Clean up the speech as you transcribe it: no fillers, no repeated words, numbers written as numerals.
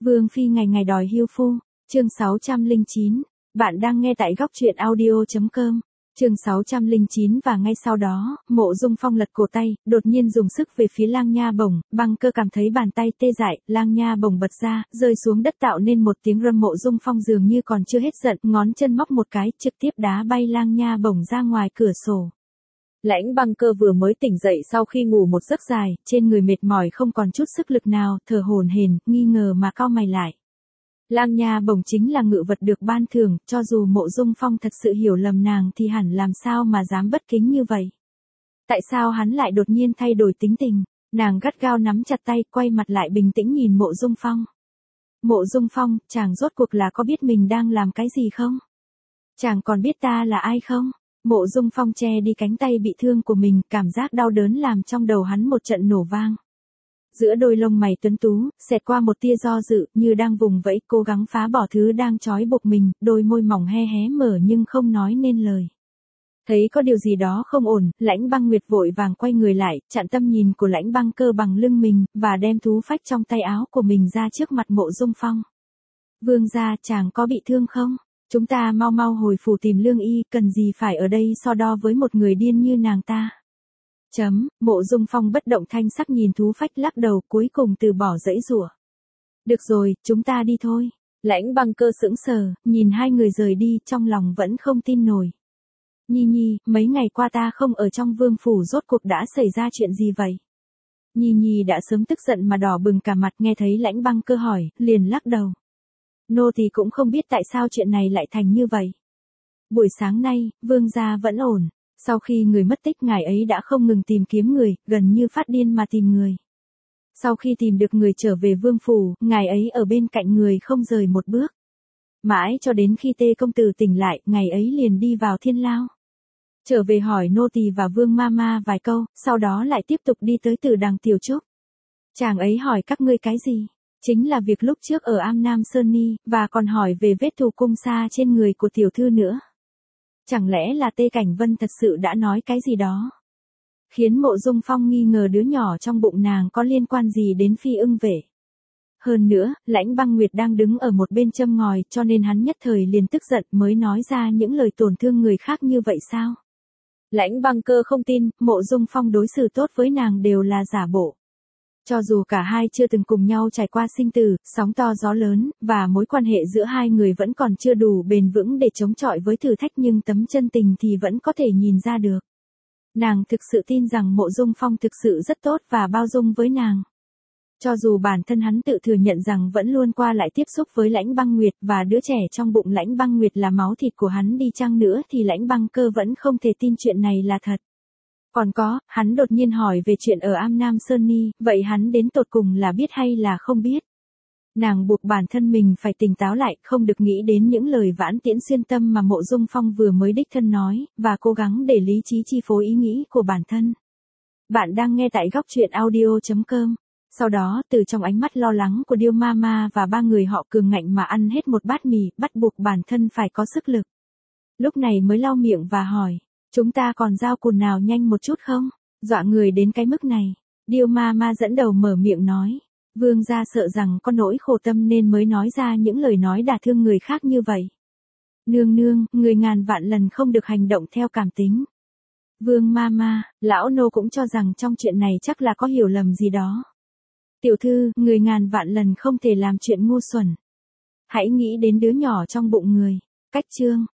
Vương phi ngày ngày đòi hưu phu, chương 609. Bạn đang nghe tại góc truyện audio.com. Chương 609 và ngay sau đó, Mộ Dung Phong lật cổ tay, đột nhiên dùng sức về phía Lang Nha Bổng, Băng Cơ cảm thấy bàn tay tê dại, Lang Nha Bổng bật ra, rơi xuống đất tạo nên một tiếng râm. Mộ Dung Phong dường như còn chưa hết giận, ngón chân móc một cái, trực tiếp đá bay Lang Nha Bổng ra ngoài cửa sổ. Lãnh Băng Cơ vừa mới tỉnh dậy sau khi ngủ một giấc dài, trên người mệt mỏi không còn chút sức lực nào, thở hổn hển, nghi ngờ mà cau mày lại. Lang Nha Bổng chính là ngự vật được ban thưởng, cho dù Mộ Dung Phong thật sự hiểu lầm nàng thì hẳn làm sao mà dám bất kính như vậy. Tại sao hắn lại đột nhiên thay đổi tính tình? Nàng gắt gao nắm chặt tay, quay mặt lại bình tĩnh nhìn Mộ Dung Phong. Mộ Dung Phong, chàng rốt cuộc là có biết mình đang làm cái gì không? Chàng còn biết ta là ai không? Mộ Dung Phong che đi cánh tay bị thương của mình, cảm giác đau đớn làm trong đầu hắn một trận nổ vang. Giữa đôi lông mày tuấn tú, xẹt qua một tia do dự, như đang vùng vẫy cố gắng phá bỏ thứ đang trói buộc mình, đôi môi mỏng hé hé mở nhưng không nói nên lời. Thấy có điều gì đó không ổn, Lãnh Băng Nguyệt vội vàng quay người lại, chặn tâm nhìn của Lãnh Băng Cơ bằng lưng mình, và đem thú phách trong tay áo của mình ra trước mặt Mộ Dung Phong. Vương gia, chàng có bị thương không? Chúng ta mau mau hồi phủ tìm lương y, cần gì phải ở đây so đo với một người điên như nàng ta. Mộ Dung Phong bất động thanh sắc nhìn thú phách lắc đầu, cuối cùng từ bỏ dãy giụa. Được rồi, chúng ta đi thôi. Lãnh Băng Cơ sững sờ, nhìn hai người rời đi, trong lòng vẫn không tin nổi. Nhi Nhi, mấy ngày qua ta không ở trong vương phủ, rốt cuộc đã xảy ra chuyện gì vậy? Nhi Nhi đã sớm tức giận mà đỏ bừng cả mặt, nghe thấy Lãnh Băng Cơ hỏi, liền lắc đầu. Nô thì cũng không biết tại sao chuyện này lại thành như vậy. Buổi sáng nay, vương gia vẫn ổn. Sau khi người mất tích, ngài ấy đã không ngừng tìm kiếm người, gần như phát điên mà tìm người. Sau khi tìm được người trở về vương phủ, ngài ấy ở bên cạnh người không rời một bước. Mãi cho đến khi Tê công tử tỉnh lại, ngài ấy liền đi vào thiên lao. Trở về hỏi nô tỳ và vương ma vài câu, sau đó lại tiếp tục đi tới Tử Đằng Tiểu Trúc. Chàng ấy hỏi các ngươi cái gì? Chính là việc lúc trước ở Am Nam Sơn Ni, và còn hỏi về vết thù cung sa trên người của tiểu thư nữa. Chẳng lẽ là Tê Cảnh Vân thật sự đã nói cái gì đó? Khiến Mộ Dung Phong nghi ngờ đứa nhỏ trong bụng nàng có liên quan gì đến Phi Ưng Vệ. Hơn nữa, Lãnh Băng Nguyệt đang đứng ở một bên châm ngòi, cho nên hắn nhất thời liền tức giận mới nói ra những lời tổn thương người khác như vậy sao? Lãnh Băng Cơ không tin, Mộ Dung Phong đối xử tốt với nàng đều là giả bộ. Cho dù cả hai chưa từng cùng nhau trải qua sinh tử, sóng to gió lớn, và mối quan hệ giữa hai người vẫn còn chưa đủ bền vững để chống chọi với thử thách, nhưng tấm chân tình thì vẫn có thể nhìn ra được. Nàng thực sự tin rằng Mộ Dung Phong thực sự rất tốt và bao dung với nàng. Cho dù bản thân hắn tự thừa nhận rằng vẫn luôn qua lại tiếp xúc với Lãnh Băng Nguyệt và đứa trẻ trong bụng Lãnh Băng Nguyệt là máu thịt của hắn đi chăng nữa thì Lãnh Băng Cơ vẫn không thể tin chuyện này là thật. Còn có, hắn đột nhiên hỏi về chuyện ở Am Nam Sơn Ni, vậy hắn đến tột cùng là biết hay là không biết? Nàng buộc bản thân mình phải tỉnh táo lại, không được nghĩ đến những lời vãn tiễn xuyên tâm mà Mộ Dung Phong vừa mới đích thân nói, và cố gắng để lý trí chi phối ý nghĩ của bản thân. Bạn đang nghe tại góc truyện audio.com. Sau đó, từ trong ánh mắt lo lắng của Điêu Mama và ba người họ cường ngạnh mà ăn hết một bát mì, bắt buộc bản thân phải có sức lực. Lúc này mới lau miệng và hỏi. Chúng ta còn giao cùn nào nhanh một chút không? Dọa người đến cái mức này. Điêu Mama dẫn đầu mở miệng nói. Vương gia sợ rằng có nỗi khổ tâm nên mới nói ra những lời nói đả thương người khác như vậy. Nương nương, người ngàn vạn lần không được hành động theo cảm tính. Vương Mama, lão nô cũng cho rằng trong chuyện này chắc là có hiểu lầm gì đó. Tiểu thư, người ngàn vạn lần không thể làm chuyện ngu xuẩn. Hãy nghĩ đến đứa nhỏ trong bụng người. Cách chương.